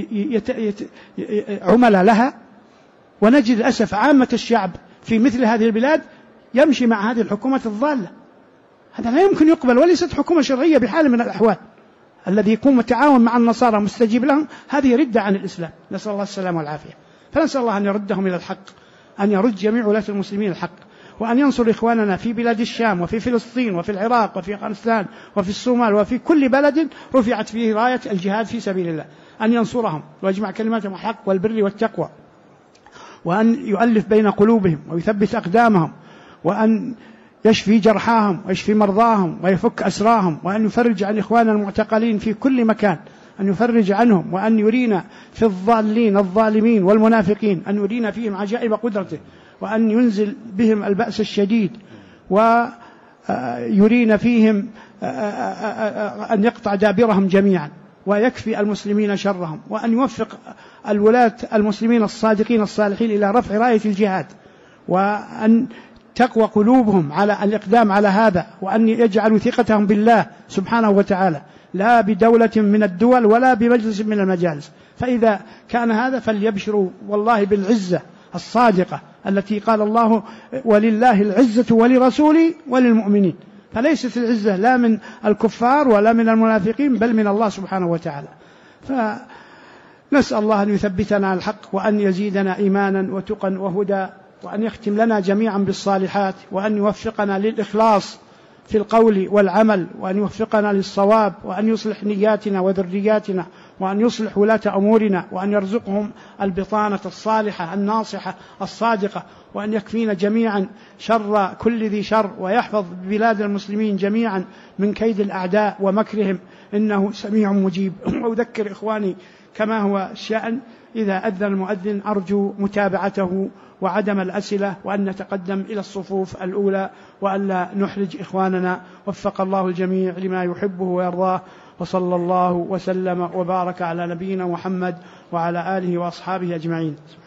عملاء لها. ونجد للأسف عامة الشعب في مثل هذه البلاد يمشي مع هذه الحكومات الضالة. هذا لا يمكن يقبل، وليست حكومة شرعية بحال من الأحوال. الذي يكون متعاون مع النصارى مستجيب لهم، هذه ردة عن الإسلام، نسأل الله السلامة والعافية. فنسأل الله أن يردهم إلى الحق، أن يرد جميع ولاة المسلمين الحق، وأن ينصر إخواننا في بلاد الشام وفي فلسطين وفي العراق وفي أفغانستان وفي الصومال وفي كل بلد رفعت فيه راية الجهاد في سبيل الله، أن ينصرهم ويجمع كلماتهم الحق والبر والتقوى، وأن يؤلف بين قلوبهم ويثبت أقدامهم، وأن يشفي جرحاهم ويشفي مرضاهم ويفك أسراهم، وأن يفرج عن إخواننا المعتقلين في كل مكان، أن يفرج عنهم، وأن يرينا في الضالين الظالمين والمنافقين أن يرينا فيهم عجائب قدرته، وأن ينزل بهم البأس الشديد، ويرينا فيهم أن يقطع دابرهم جميعا ويكفي المسلمين شرهم، وأن يوفق الولاة المسلمين الصادقين الصالحين إلى رفع راية الجهاد، وأن تقوى قلوبهم على الإقدام على هذا، وأن يجعلوا ثقتهم بالله سبحانه وتعالى لا بدولة من الدول ولا بمجلس من المجالس. فإذا كان هذا فليبشروا والله بالعزة الصادقة التي قال الله ولله العزة ولرسوله وللمؤمنين. فليست العزة لا من الكفار ولا من المنافقين بل من الله سبحانه وتعالى. فنسأل الله أن يثبتنا على الحق، وأن يزيدنا إيمانا وتقا وهدى، وأن يختم لنا جميعا بالصالحات، وأن يوفقنا للإخلاص في القول والعمل، وأن يوفقنا للصواب، وأن يصلح نياتنا وذرياتنا، وأن يصلح ولاة أمورنا، وأن يرزقهم البطانة الصالحة الناصحة الصادقة، وأن يكفينا جميعا شر كل ذي شر، ويحفظ بلاد المسلمين جميعا من كيد الأعداء ومكرهم، إنه سميع مجيب. وأذكر إخواني كما هو الشأن إذا أذن المؤذن أرجو متابعته وعدم الأسئلة، وأن نتقدم إلى الصفوف الأولى، وأن لا نحرج إخواننا. وفق الله الجميع لما يحبه ويرضاه، وصلى الله وسلم وبارك على نبينا محمد وعلى آله وأصحابه أجمعين.